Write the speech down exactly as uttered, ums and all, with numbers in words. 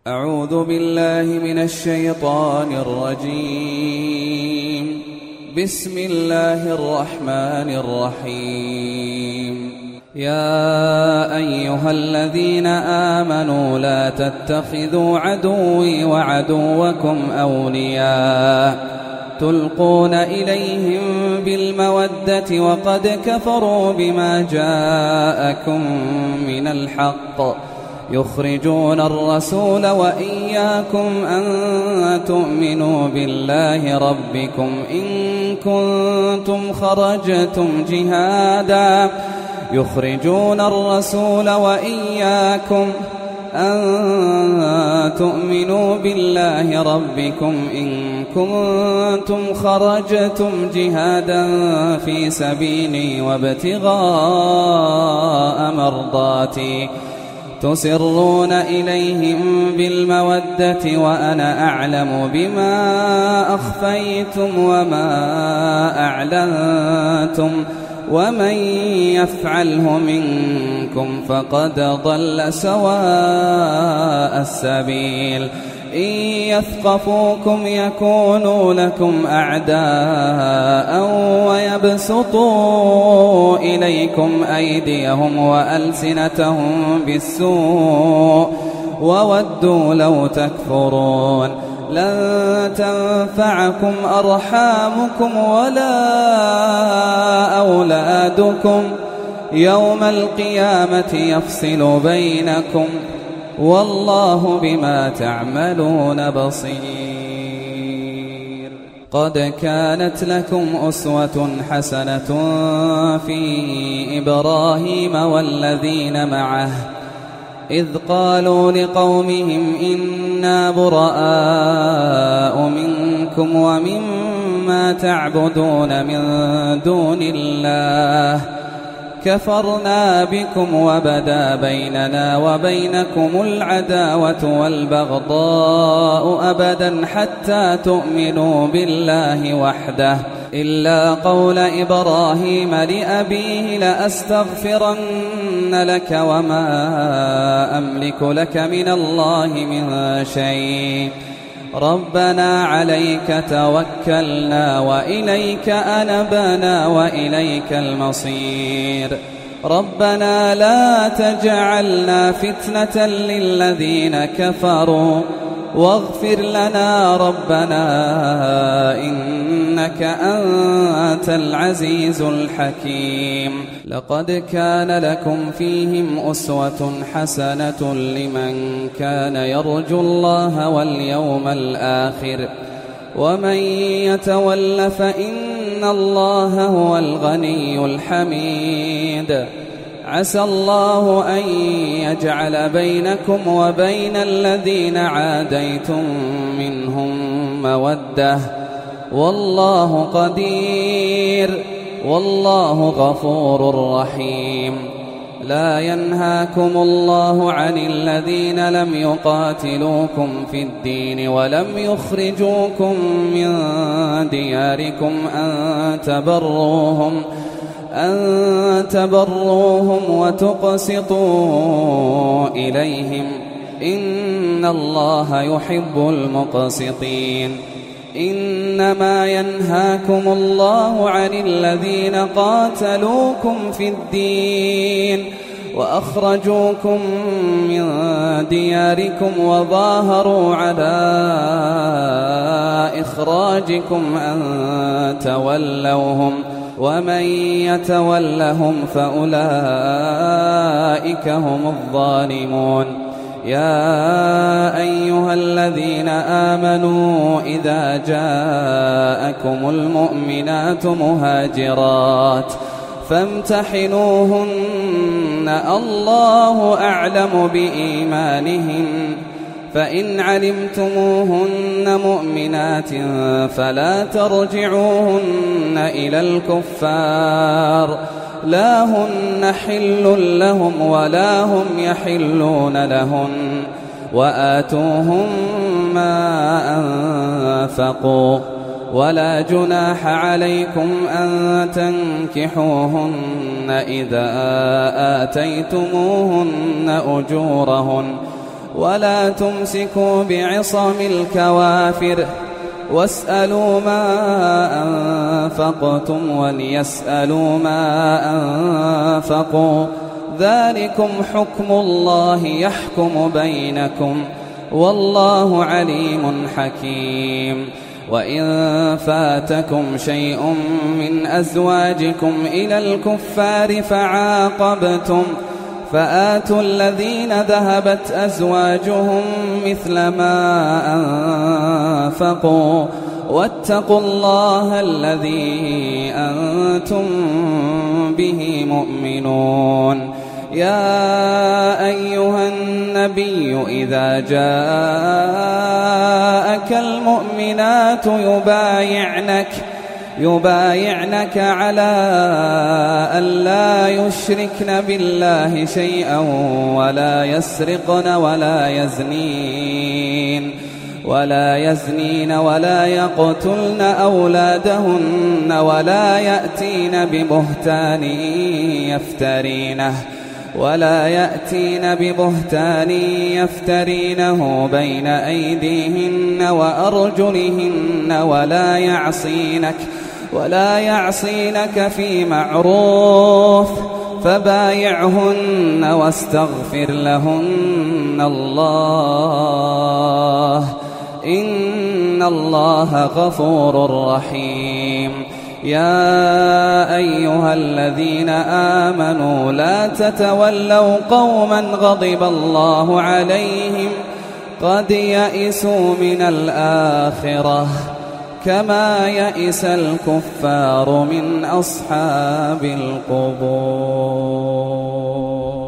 أعوذ بالله من الشيطان الرجيم. بسم الله الرحمن الرحيم. يا أيها الذين آمنوا لا تتخذوا عدوي وعدوكم أولياء تلقون إليهم بالمودة وقد كفروا بما جاءكم من الحق يخرجون الرسول وإياكم أن تؤمنوا بالله ربكم إن كنتم خرجتم جهادا يخرجون الرسول وإياكم أن تؤمنوا بالله ربكم إن كنتم خرجتم جهادا في سبيلي وابتغاء مرضاتي تسرون إليهم بالمودة وأنا أعلم بما أخفيتم وما أعلنتم ومن يفعله منكم فقد ضل سواء السبيل. إن يثقفوكم يكونوا لكم أعداء ويبسطوا إليكم أيديهم وألسنتهم بالسوء وودوا لو تكفرون. لن تنفعكم أرحامكم ولا أولادكم يوم القيامة يفصل بينكم والله بما تعملون بصير. قد كانت لكم أسوة حسنة في إبراهيم والذين معه إذ قالوا لقومهم إنا براء منكم ومما تعبدون من دون الله كفرنا بكم وبدا بيننا وبينكم العداوة والبغضاء أبدا حتى تؤمنوا بالله وحده إلا قول إبراهيم لأبيه لأستغفرن لك وما أملك لك من الله من شيء ربنا عليك توكلنا وإليك أنبنا وإليك المصير ربنا لا تجعلنا فتنة للذين كفروا واغفر لنا ربنا إنك أنت العزيز الحكيم. لقد كان لكم فيهم أسوة حسنة لمن كان يرجو الله واليوم الآخر ومن يتول فإن الله هو الغني الحميد. عسى الله أن يجعل بينكم وبين الذين عاديتم منهم مودة والله قدير والله غفور رحيم. لا ينهاكم الله عن الذين لم يقاتلوكم في الدين ولم يخرجوكم من دياركم أن تبروهم أن تبروهم وتقسطوا إليهم إن الله يحب المقسطين. إنما ينهاكم الله عن الذين قاتلوكم في الدين وأخرجوكم من دياركم وظاهروا على إخراجكم أن تولوهم ومن يتولهم فأولئك هم الظالمون. يا أيها الذين آمنوا إذا جاءكم المؤمنات مهاجرات فامتحنوهن الله أعلم بإيمانهن فإن علمتموهن مؤمنات فلا ترجعوهن إلى الكفار لا هن حل لهم ولا هم يحلون لهن وآتوهم ما أنفقوا ولا جناح عليكم أن تنكحوهن إذا آتيتموهن أجورهن ولا تمسكوا بعصم الكوافر واسألوا ما أنفقتم وليسألوا ما أنفقوا ذلكم حكم الله يحكم بينكم والله عليم حكيم. وإن فاتكم شيء من أزواجكم إلى الكفار فعاقبتم فآتوا الذين ذهبت أزواجهم مثل ما أنفقوا واتقوا الله الذي أنتم به مؤمنون. يا أيها النبي إذا جاءك المؤمنات يبايعنك يبايعنك على أن لا يشركن بالله شيئا ولا يسرقن ولا يزنين ولا يزنين ولا يقتلن أولادهن ولا يأتين ببهتان يفترينه ولا يأتين ببهتان يفترينه بين أيديهن وأرجلهن ولا يعصينك ولا يعصينك في معروف فبايعهن واستغفر لهن الله إن الله غفور رحيم. يا أيها الذين آمنوا لا تتولوا قوما غضب الله عليهم قد يئسوا من الآخرة كما يئس الكفار من أصحاب القبور.